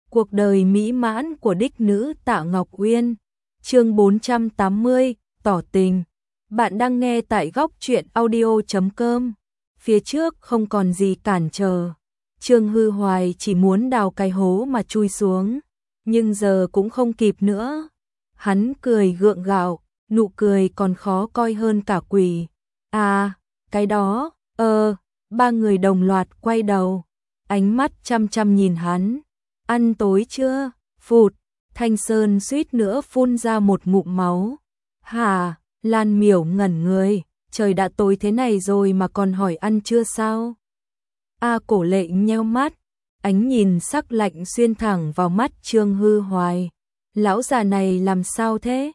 Cuộc đời mỹ mãn của đích nữ Tạ Ngọc Uyên. Chương 480, tỏ tình. Bạn đang nghe tại góc truyện audio.com. Phía trước không còn gì cản trở. Trương Hư Hoài chỉ muốn đào cái hố mà chui xuống, nhưng giờ cũng không kịp nữa. Hắn cười gượng gạo, nụ cười còn khó coi hơn cả quỷ. À, cái đó, ba người đồng loạt quay đầu, ánh mắt chăm chăm nhìn hắn. Ăn tối chưa? Phụt, Thanh Sơn suýt nữa phun ra một ngụm máu. Hả? Lan Miểu ngẩn người, trời đã tối thế này rồi mà còn hỏi ăn chưa sao? Cổ Lệ nheo mắt, ánh nhìn sắc lạnh xuyên thẳng vào mắt Trương Hư Hoài. Lão già này làm sao thế?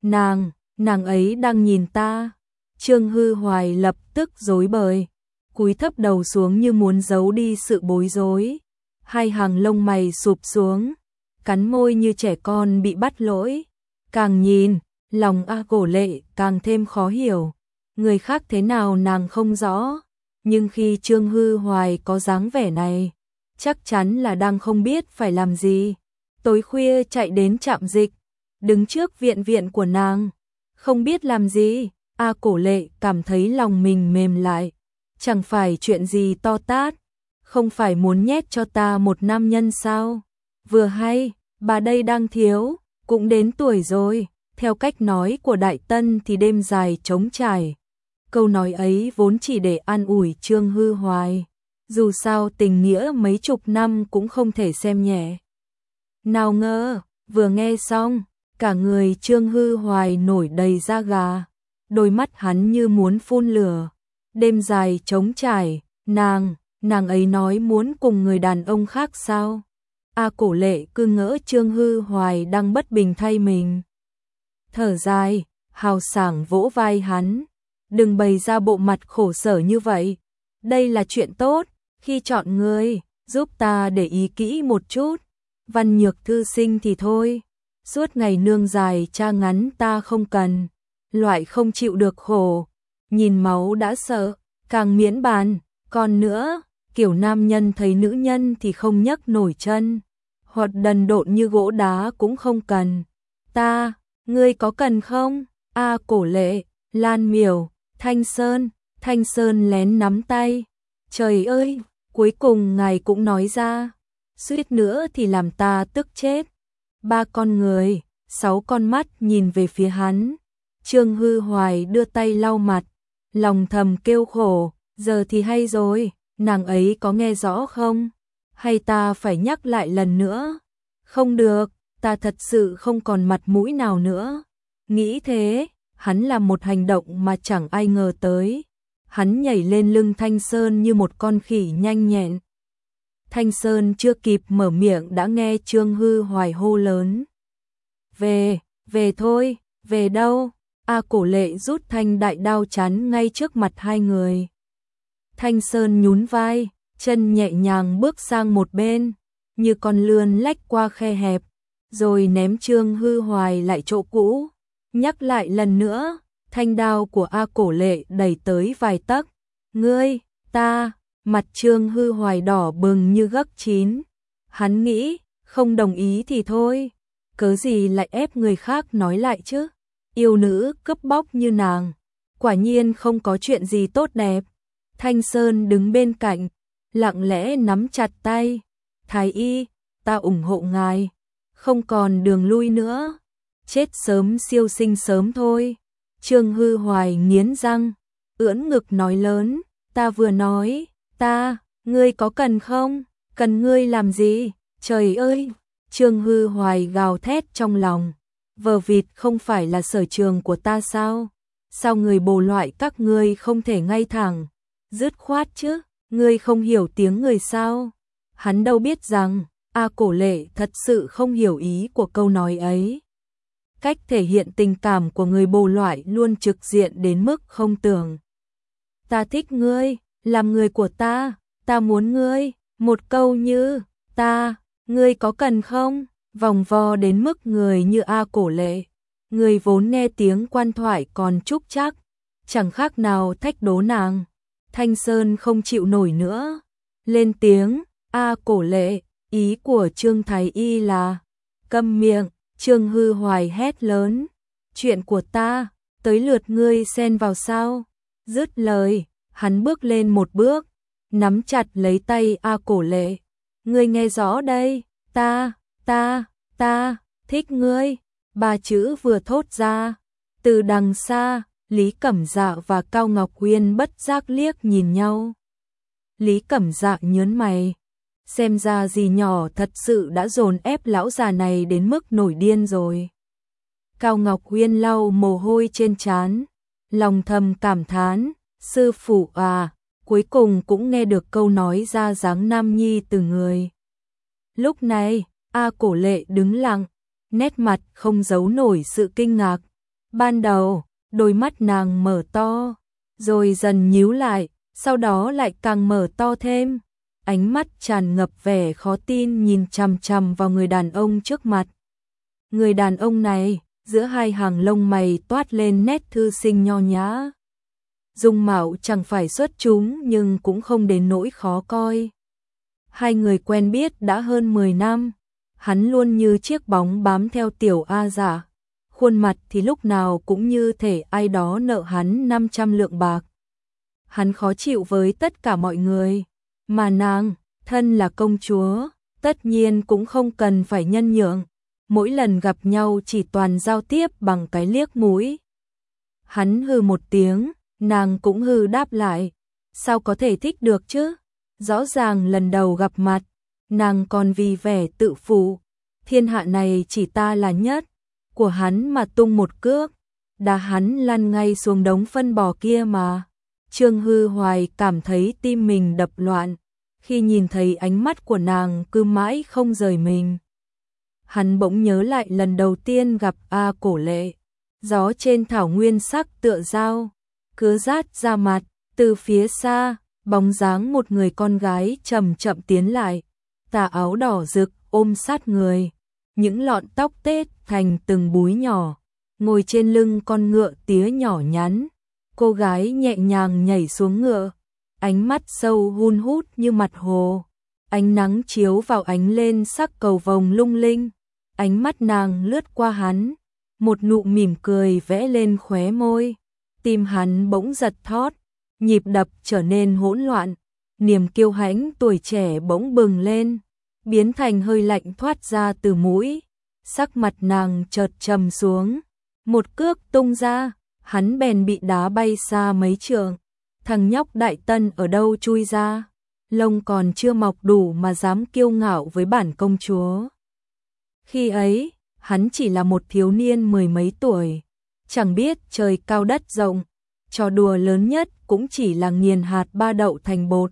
Nàng ấy đang nhìn ta. Trương Hư Hoài lập tức rối bời, cúi thấp đầu xuống như muốn giấu đi sự bối rối. Hai hàng lông mày sụp xuống, cắn môi như trẻ con bị bắt lỗi. Càng nhìn, lòng Cổ Lệ càng thêm khó hiểu. Người khác thế nào nàng không rõ, nhưng khi Trương Hư Hoài có dáng vẻ này, chắc chắn là đang không biết phải làm gì. Tối khuya chạy đến trạm dịch, đứng trước viện của nàng, không biết làm gì. Cổ Lệ cảm thấy lòng mình mềm lại. Chẳng phải chuyện gì to tát, không phải muốn nhét cho ta một nam nhân sao? Vừa hay, bà đây đang thiếu, cũng đến tuổi rồi. Theo cách nói của Đại Tân thì đêm dài trống trải. Câu nói ấy vốn chỉ để an ủi Trương Hư Hoài. Dù sao tình nghĩa mấy chục năm cũng không thể xem nhẹ. Nào ngờ, vừa nghe xong, cả người Trương Hư Hoài nổi đầy da gà. Đôi mắt hắn như muốn phun lửa. Đêm dài trống trải, nàng ấy nói muốn cùng người đàn ông khác sao? Cổ Lệ cứ ngỡ Trương Hư Hoài đang bất bình thay mình. Thở dài, hào sảng vỗ vai hắn. Đừng bày ra bộ mặt khổ sở như vậy. Đây là chuyện tốt, khi chọn người, giúp ta để ý kỹ một chút. Văn Nhược thư sinh thì thôi, suốt ngày nương dài cha ngắn ta không cần. Loại không chịu được khổ, nhìn máu đã sợ, càng miễn bàn. Còn nữa, kiểu nam nhân thấy nữ nhân thì không nhấc nổi chân, hoặc đần độn như gỗ đá cũng không cần. Ngươi có cần không? Cổ Lệ, Lan Miểu, Thanh Sơn lén nắm tay. Trời ơi, cuối cùng ngài cũng nói ra, suýt nữa thì làm ta tức chết. Ba con người, 6 con mắt nhìn về phía hắn. Trương Hư Hoài đưa tay lau mặt, lòng thầm kêu khổ. Giờ thì hay rồi, nàng ấy có nghe rõ không? Hay ta phải nhắc lại lần nữa? Không được, ta thật sự không còn mặt mũi nào nữa. Nghĩ thế, hắn làm một hành động mà chẳng ai ngờ tới. Hắn nhảy lên lưng Thanh Sơn như một con khỉ nhanh nhẹn. Thanh Sơn chưa kịp mở miệng đã nghe Trương Hư Hoài hô lớn. Về thôi, về đâu? Cổ Lệ rút thanh đại đao chắn ngay trước mặt hai người. Thanh Sơn nhún vai, chân nhẹ nhàng bước sang một bên, như con lươn lách qua khe hẹp, rồi ném Trương Hư Hoài lại chỗ cũ. Nhắc lại lần nữa, thanh đao của Cổ Lệ đẩy tới vài tấc. Ngươi, ta, mặt Trương Hư Hoài đỏ bừng như gấc chín. Hắn nghĩ, không đồng ý thì thôi, cớ gì lại ép người khác nói lại chứ? Yêu nữ cướp bóc như nàng, quả nhiên không có chuyện gì tốt đẹp. Thanh Sơn đứng bên cạnh, lặng lẽ nắm chặt tay. Thái y, ta ủng hộ ngài, không còn đường lui nữa. Chết sớm siêu sinh sớm thôi. Trương Hư Hoài nghiến răng, ưỡn ngực nói lớn. Ta vừa nói, ngươi có cần không? Cần ngươi làm gì? Trời ơi! Trương Hư Hoài gào thét trong lòng. Vờ vịt không phải là sở trường của ta sao? Sao người bồ loại các ngươi không thể ngay thẳng, dứt khoát chứ? Ngươi không hiểu tiếng người sao? Hắn đâu biết rằng, Cổ Lệ thật sự không hiểu ý của câu nói ấy. Cách thể hiện tình cảm của người bồ loại luôn trực diện đến mức không tưởng. Ta thích ngươi, làm người của ta muốn ngươi. Một câu như, ngươi có cần không? Vòng vo đến mức người như Cổ Lệ, người vốn nghe tiếng quan thoại còn trúc chắc, chẳng khác nào thách đố nàng. Thanh Sơn không chịu nổi nữa, lên tiếng. Cổ Lệ, Ý của Trương Thái Y là, câm miệng, Trương Hư Hoài hét lớn, chuyện của ta, tới lượt ngươi xen vào sao? Dứt lời, hắn bước lên một bước, nắm chặt lấy tay A Cổ Lệ. Ngươi nghe rõ đây, ta thích ngươi. Ba chữ vừa thốt ra, từ đằng xa, Lý Cẩm Dạ và Cao Ngọc Uyên bất giác liếc nhìn nhau. Lý Cẩm Dạ nhớn mày, xem ra dì nhỏ thật sự đã dồn ép lão già này đến mức nổi điên rồi. Cao Ngọc Uyên lau mồ hôi trên trán, lòng thầm cảm thán, sư phụ à, cuối cùng cũng nghe được câu nói ra dáng nam nhi từ người. Lúc này, A Cổ Lệ đứng lặng, nét mặt không giấu nổi sự kinh ngạc. Ban đầu, đôi mắt nàng mở to, rồi dần nhíu lại, sau đó lại càng mở to thêm. Ánh mắt tràn ngập vẻ khó tin nhìn chằm chằm vào người đàn ông trước mặt. Người đàn ông này, giữa hai hàng lông mày toát lên nét thư sinh nho nhã. Dung mạo chẳng phải xuất chúng nhưng cũng không đến nỗi khó coi. Hai người quen biết đã hơn 10 năm, hắn luôn như chiếc bóng bám theo tiểu A Dạ, khuôn mặt thì lúc nào cũng như thể ai đó nợ hắn 500 lượng bạc. Hắn khó chịu với tất cả mọi người, mà nàng, thân là công chúa, tất nhiên cũng không cần phải nhân nhượng, mỗi lần gặp nhau chỉ toàn giao tiếp bằng cái liếc mũi. Hắn hừ một tiếng, nàng cũng hừ đáp lại, sao có thể thích được chứ? Rõ ràng lần đầu gặp mặt, nàng còn vì vẻ tự phụ, thiên hạ này chỉ ta là nhất, của hắn mà tung một cước, đá hắn lăn ngay xuống đống phân bò kia mà. Trương Hư Hoài cảm thấy tim mình đập loạn, khi nhìn thấy ánh mắt của nàng cứ mãi không rời mình. Hắn bỗng nhớ lại lần đầu tiên gặp A Cổ Lệ, gió trên thảo nguyên sắc tựa dao, cứ rát ra mặt, từ phía xa, bóng dáng một người con gái chậm chậm tiến lại, tà áo đỏ rực ôm sát người, những lọn tóc tết thành từng búi nhỏ, ngồi trên lưng con ngựa tía nhỏ nhắn. Cô gái nhẹ nhàng nhảy xuống ngựa, ánh mắt sâu hun hút như mặt hồ, ánh nắng chiếu vào ánh lên sắc cầu vồng lung linh, ánh mắt nàng lướt qua hắn, một nụ mỉm cười vẽ lên khóe môi, tim hắn bỗng giật thót, nhịp đập trở nên hỗn loạn, niềm kiêu hãnh tuổi trẻ bỗng bừng lên, biến thành hơi lạnh thoát ra từ mũi, sắc mặt nàng chợt trầm xuống, một cước tung ra, hắn bèn bị đá bay xa mấy trượng. Thằng nhóc Đại Tân ở đâu chui ra, lông còn chưa mọc đủ mà dám kiêu ngạo với bản công chúa. Khi ấy, hắn chỉ là một thiếu niên 10 mấy tuổi, chẳng biết trời cao đất rộng, trò đùa lớn nhất cũng chỉ là nghiền hạt ba đậu thành bột,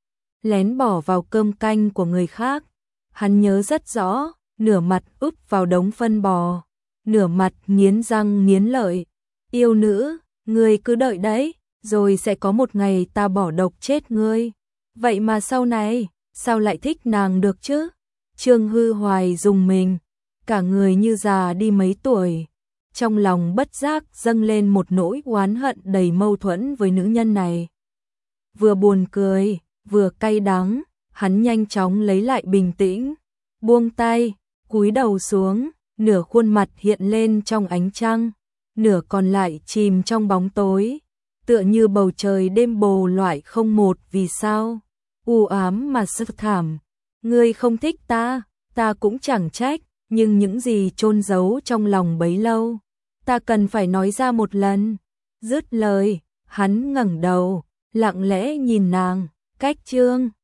lén bỏ vào cơm canh của người khác. Hắn nhớ rất rõ, nửa mặt úp vào đống phân bò, nửa mặt nghiến răng nghiến lợi. Yêu nữ, ngươi cứ đợi đấy, rồi sẽ có một ngày ta bỏ độc chết ngươi. Vậy mà sau này, sao lại thích nàng được chứ? Trương Hư Hoài rùng mình, cả người như già đi mấy tuổi. Trong lòng bất giác dâng lên một nỗi oán hận đầy mâu thuẫn với nữ nhân này. Vừa buồn cười, vừa cay đắng, hắn nhanh chóng lấy lại bình tĩnh, buông tay, cúi đầu xuống, nửa khuôn mặt hiện lên trong ánh trăng, nửa còn lại chìm trong bóng tối, tựa như bầu trời đêm bồ loại không một vì sao, u ám mà sâu thẳm. Ngươi không thích ta, ta cũng chẳng trách, nhưng những gì chôn giấu trong lòng bấy lâu, ta cần phải nói ra một lần. Dứt lời, hắn ngẩng đầu, lặng lẽ nhìn nàng, cách Trương